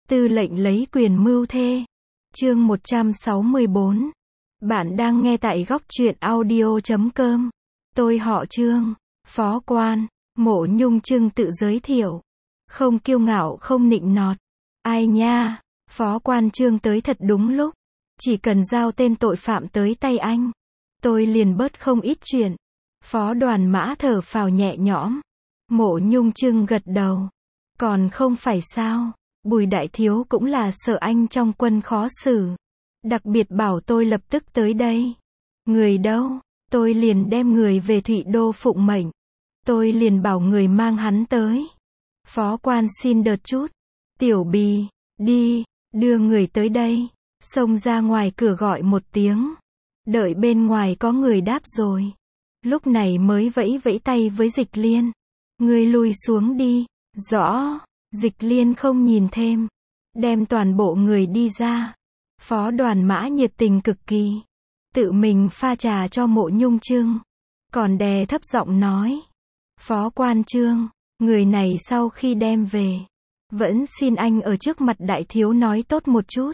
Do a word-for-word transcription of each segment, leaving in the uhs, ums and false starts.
Tư lệnh lấy quyền mưu thê. Chương một trăm sáu mươi bốn. Bạn đang nghe tại góc truyện audio chấm com. Tôi họ Trương, phó quan. Mộ Nhung Trưng tự giới thiệu. Không kiêu ngạo không nịnh nọt. Ai nha, phó quan Trương tới thật đúng lúc. Chỉ cần giao tên tội phạm tới tay anh, tôi liền bớt không ít chuyện. Phó Đoàn Mã thở phào nhẹ nhõm. Mộ Nhung Trưng gật đầu. Còn không phải sao, Bùi đại thiếu cũng là sợ anh trong quân khó xử. Đặc biệt bảo tôi lập tức tới đây. Người đâu? Tôi liền đem người về Thụy Đô phụng mệnh. Tôi liền bảo người mang hắn tới. Phó quan xin đợt chút. Tiểu Bì, đi, đưa người tới đây. Xông ra ngoài cửa gọi một tiếng. Đợi bên ngoài có người đáp rồi. Lúc này mới vẫy vẫy tay với Dịch Liên. Ngươi lui xuống đi. Rõ. Dịch Liên không nhìn thêm. Đem toàn bộ người đi ra. Phó Đoàn Mã nhiệt tình cực kỳ. Tự mình pha trà cho Mộ Nhung Trưng. Còn đè thấp giọng nói. Phó quan Trương, người này sau khi đem về, vẫn xin anh ở trước mặt đại thiếu nói tốt một chút.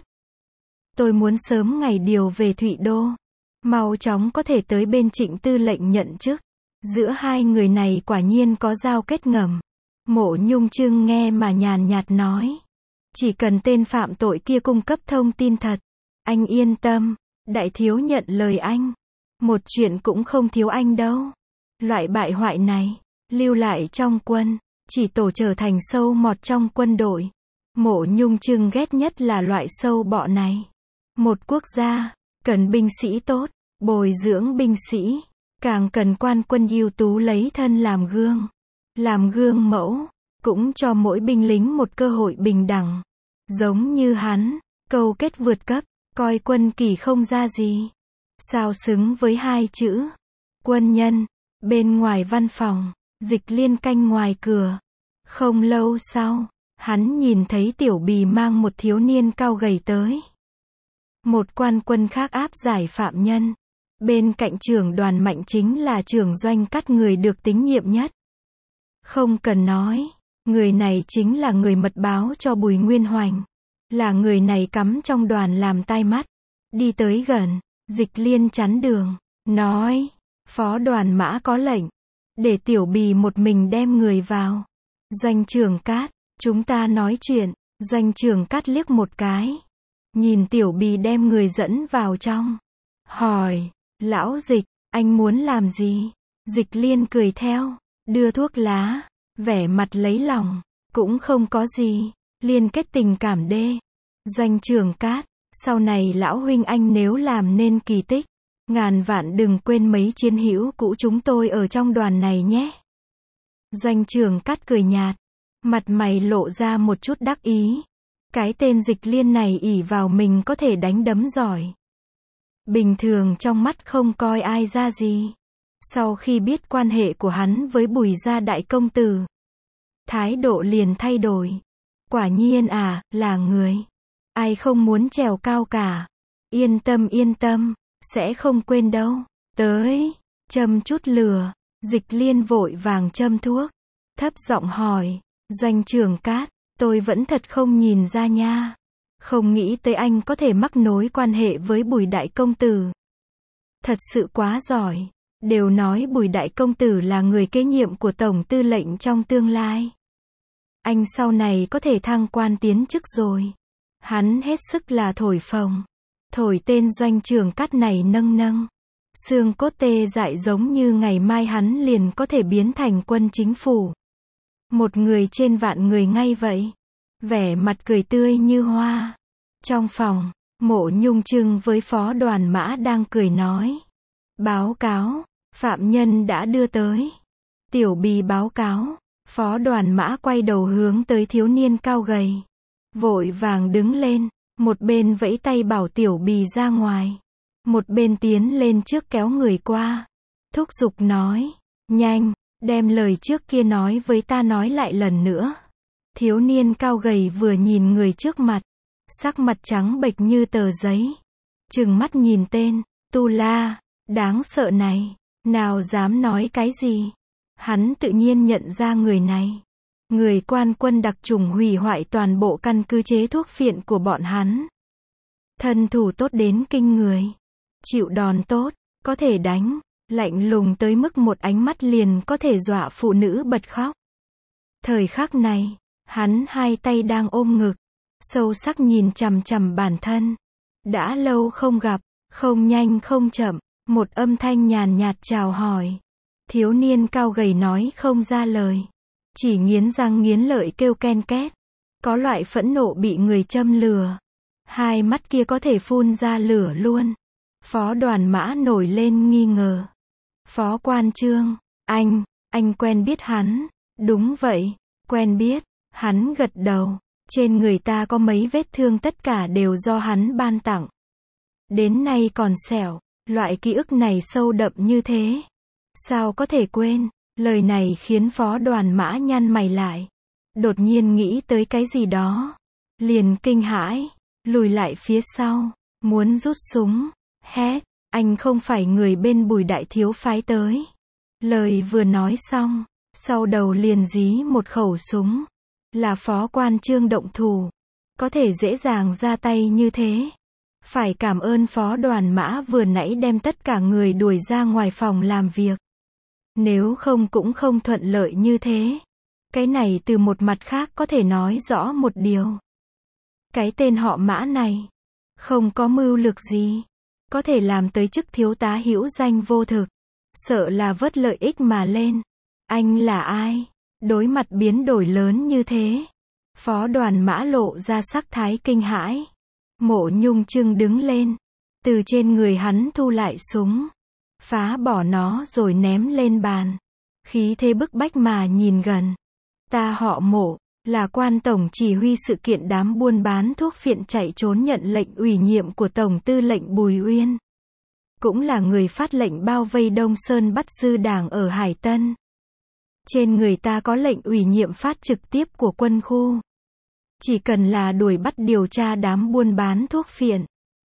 Tôi muốn sớm ngày điều về Thụy Đô. Mau chóng có thể tới bên Trịnh tư lệnh nhận chức. Giữa hai người này quả nhiên có giao kết ngầm. Mộ Nhung Trưng nghe mà nhàn nhạt nói. Chỉ cần tên phạm tội kia cung cấp thông tin thật. Anh yên tâm, đại thiếu nhận lời anh. Một chuyện cũng không thiếu anh đâu. Loại bại hoại này, lưu lại trong quân, chỉ tổ trở thành sâu mọt trong quân đội. Mộ Nhung Trưng ghét nhất là loại sâu bọ này. Một quốc gia, cần binh sĩ tốt, bồi dưỡng binh sĩ, càng cần quan quân ưu tú lấy thân làm gương. Làm gương mẫu, cũng cho mỗi binh lính một cơ hội bình đẳng. Giống như hắn, câu kết vượt cấp, coi quân kỳ không ra gì. Sao xứng với hai chữ quân nhân. Bên ngoài văn phòng, Dịch Liên canh ngoài cửa. Không lâu sau, hắn nhìn thấy Tiểu Bì mang một thiếu niên cao gầy tới. Một quan quân khác áp giải phạm nhân. Bên cạnh trưởng đoàn Mạnh chính là trưởng doanh Cát người được tín nhiệm nhất. Không cần nói, người này chính là người mật báo cho Bùi Nguyên Hoành. Là người này cắm trong đoàn làm tai mắt. Đi tới gần, Dịch Liên chắn đường, nói, Phó Đoàn Mã có lệnh, để Tiểu Bì một mình đem người vào. Doanh trưởng Cát, chúng ta nói chuyện. Doanh trưởng Cát liếc một cái, nhìn Tiểu Bì đem người dẫn vào trong. Hỏi, lão Dịch, anh muốn làm gì? Dịch Liên cười theo, đưa thuốc lá, vẻ mặt lấy lòng, cũng không có gì, liên kết tình cảm đê. Doanh trưởng Cát, sau này lão huynh anh nếu làm nên kỳ tích, ngàn vạn đừng quên mấy chiến hữu cũ chúng tôi ở trong đoàn này nhé. Doanh trưởng Cát cười nhạt, mặt mày lộ ra một chút đắc ý. Cái tên Dịch Liên này ỷ vào mình có thể đánh đấm giỏi. Bình thường trong mắt không coi ai ra gì. Sau khi biết quan hệ của hắn với Bùi gia đại công tử, thái độ liền thay đổi. Quả nhiên à, là người. Ai không muốn trèo cao cả. Yên tâm yên tâm, sẽ không quên đâu. Tới, châm chút lửa. Dịch Liên vội vàng châm thuốc. Thấp giọng hỏi, Doanh trưởng Cát, tôi vẫn thật không nhìn ra nha. Không nghĩ tới anh có thể mắc nối quan hệ với Bùi đại công tử. Thật sự quá giỏi. Đều nói Bùi đại công tử là người kế nhiệm của tổng tư lệnh trong tương lai. Anh sau này có thể thăng quan tiến chức rồi. Hắn hết sức là thổi phồng. Thổi tên Doanh trưởng Cát này nâng nâng. Xương cốt tê dại giống như ngày mai hắn liền có thể biến thành quân chính phủ. Một người trên vạn người ngay vậy. Vẻ mặt cười tươi như hoa. Trong phòng, Mộ Nhung Trưng với Phó Đoàn Mã đang cười nói. Báo cáo, phạm nhân đã đưa tới. Tiểu Bì báo cáo. Phó Đoàn Mã quay đầu hướng tới thiếu niên cao gầy. Vội vàng đứng lên. Một bên vẫy tay bảo Tiểu Bì ra ngoài. Một bên tiến lên trước kéo người qua. Thúc giục nói. Nhanh, đem lời trước kia nói với ta nói lại lần nữa. Thiếu niên cao gầy vừa nhìn người trước mặt. Sắc mặt trắng bệch như tờ giấy. Trừng mắt nhìn tên, Tu La, đáng sợ này. Nào dám nói cái gì. Hắn tự nhiên nhận ra người này. Người quan quân đặc chủng hủy hoại toàn bộ căn cứ chế thuốc phiện của bọn hắn. Thân thủ tốt đến kinh người. Chịu đòn tốt, có thể đánh, lạnh lùng tới mức một ánh mắt liền có thể dọa phụ nữ bật khóc. Thời khắc này, hắn hai tay đang ôm ngực, sâu sắc nhìn chằm chằm bản thân. Đã lâu không gặp, không nhanh không chậm, một âm thanh nhàn nhạt chào hỏi. Thiếu niên cao gầy nói không ra lời, chỉ nghiến răng nghiến lợi kêu ken két. Có loại phẫn nộ bị người châm lừa. Hai mắt kia có thể phun ra lửa luôn. Phó Đoàn Mã nổi lên nghi ngờ. Phó Quan Chương, anh, anh quen biết hắn. Đúng vậy, quen biết. Hắn gật đầu. Trên người ta có mấy vết thương tất cả đều do hắn ban tặng. Đến nay còn sẹo, loại ký ức này sâu đậm như thế. Sao có thể quên? Lời này khiến Phó Đoàn Mã nhăn mày lại. Đột nhiên nghĩ tới cái gì đó. Liền kinh hãi, lùi lại phía sau, muốn rút súng. Hét, anh không phải người bên Bùi đại thiếu phái tới. Lời vừa nói xong, sau đầu liền dí một khẩu súng. Là Phó Quan Chương động thủ. Có thể dễ dàng ra tay như thế. Phải cảm ơn Phó Đoàn Mã vừa nãy đem tất cả người đuổi ra ngoài phòng làm việc. Nếu không cũng không thuận lợi như thế. Cái này từ một mặt khác có thể nói rõ một điều. Cái tên họ Mã này, không có mưu lược gì. Có thể làm tới chức thiếu tá hữu danh vô thực. Sợ là vớt lợi ích mà lên. Anh là ai? Đối mặt biến đổi lớn như thế. Phó Đoàn Mã lộ ra sắc thái kinh hãi. Mộ Nhung Trưng đứng lên. Từ trên người hắn thu lại súng. Phá bỏ nó rồi ném lên bàn. Khí thế bức bách mà nhìn gần. Ta họ Mộ, là quan tổng chỉ huy sự kiện đám buôn bán thuốc phiện chạy trốn nhận lệnh ủy nhiệm của Tổng tư lệnh Bùi Uyên. Cũng là người phát lệnh bao vây Đông Sơn bắt Dư Đảng ở Hải Tân. Trên người ta có lệnh ủy nhiệm phát trực tiếp của quân khu. Chỉ cần là đuổi bắt điều tra đám buôn bán thuốc phiện,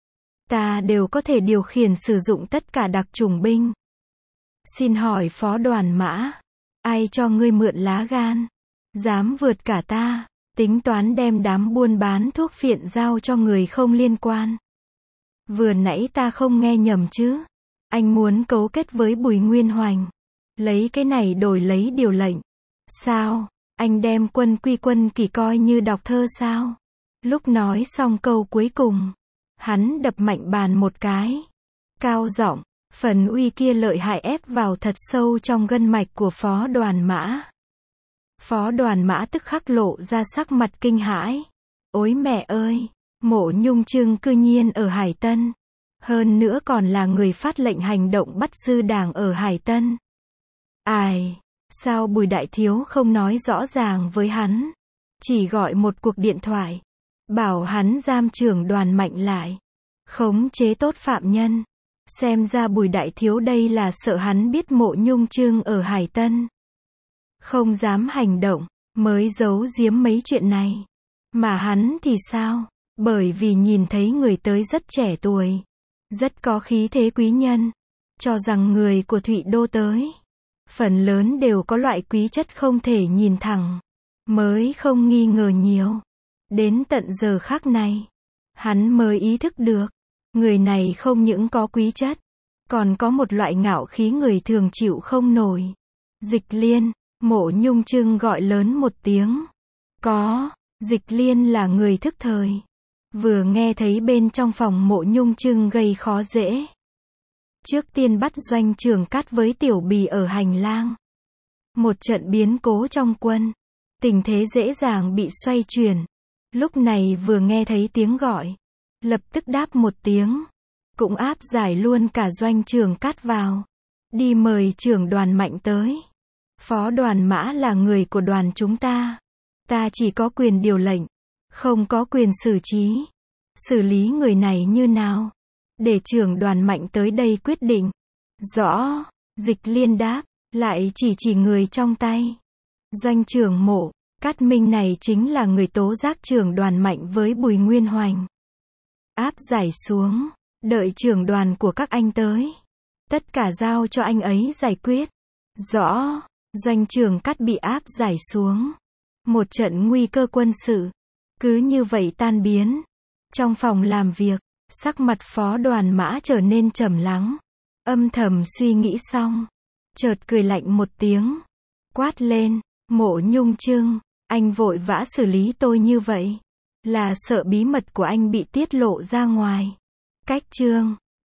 ta đều có thể điều khiển sử dụng tất cả đặc chủng binh. Xin hỏi Phó Đoàn Mã, ai cho ngươi mượn lá gan? Dám vượt cả ta, tính toán đem đám buôn bán thuốc phiện giao cho người không liên quan. Vừa nãy ta không nghe nhầm chứ? Anh muốn cấu kết với Bùi Nguyên Hoành. Lấy cái này đổi lấy điều lệnh. Sao? Anh đem quân quy quân kỷ coi như đọc thơ sao? Lúc nói xong câu cuối cùng, hắn đập mạnh bàn một cái. Cao giọng, phần uy kia lợi hại ép vào thật sâu trong gân mạch của Phó Đoàn Mã. Phó Đoàn Mã tức khắc lộ ra sắc mặt kinh hãi. Ôi mẹ ơi, Mộ Nhung Trưng cư nhiên ở Hải Tân. Hơn nữa còn là người phát lệnh hành động bắt Dư Đảng ở Hải Tân. Ai, sao Bùi đại thiếu không nói rõ ràng với hắn? Chỉ gọi một cuộc điện thoại. Bảo hắn giam trưởng Đoàn Mạnh lại. Khống chế tốt phạm nhân. Xem ra Bùi đại thiếu đây là sợ hắn biết Mộ Nhung Trưng ở Hải Tân. Không dám hành động, mới giấu giếm mấy chuyện này. Mà hắn thì sao? Bởi vì nhìn thấy người tới rất trẻ tuổi. Rất có khí thế quý nhân. Cho rằng người của Thụy Đô tới. Phần lớn đều có loại quý chất không thể nhìn thẳng. Mới không nghi ngờ nhiều. Đến tận giờ khắc này, hắn mới ý thức được. Người này không những có quý chất, còn có một loại ngạo khí người thường chịu không nổi. Dịch Liên, Mộ Nhung Trưng gọi lớn một tiếng. Có, Dịch Liên là người thức thời. Vừa nghe thấy bên trong phòng Mộ Nhung Trưng gây khó dễ. Trước tiên bắt Doanh Trường Cát với Tiểu Bì ở hành lang. Một trận biến cố trong quân. Tình thế dễ dàng bị xoay chuyển. Lúc này vừa nghe thấy tiếng gọi. Lập tức đáp một tiếng. Cũng áp giải luôn cả Doanh Trường Cát vào. Đi mời trưởng Đoàn Mạnh tới. Phó Đoàn Mã là người của đoàn chúng ta. Ta chỉ có quyền điều lệnh. Không có quyền xử trí. Xử lý người này như nào? Để trưởng Đoàn Mạnh tới đây quyết định. Rõ. Dịch Liên đáp. Lại chỉ chỉ người trong tay. Doanh trưởng Mộ Cát Minh này chính là người tố giác trưởng Đoàn Mạnh với Bùi Nguyên Hoành. Áp giải xuống. Đợi trưởng đoàn của các anh tới. Tất cả giao cho anh ấy giải quyết. Rõ. Doanh trưởng Cát bị áp giải xuống. Một trận nguy cơ quân sự cứ như vậy tan biến. Trong phòng làm việc, sắc mặt Phó Đoàn Mã trở nên trầm lắng. Âm thầm suy nghĩ xong, chợt cười lạnh một tiếng, quát lên, Mộ Nhung Trưng, anh vội vã xử lý tôi như vậy, là sợ bí mật của anh bị tiết lộ ra ngoài. Cách chương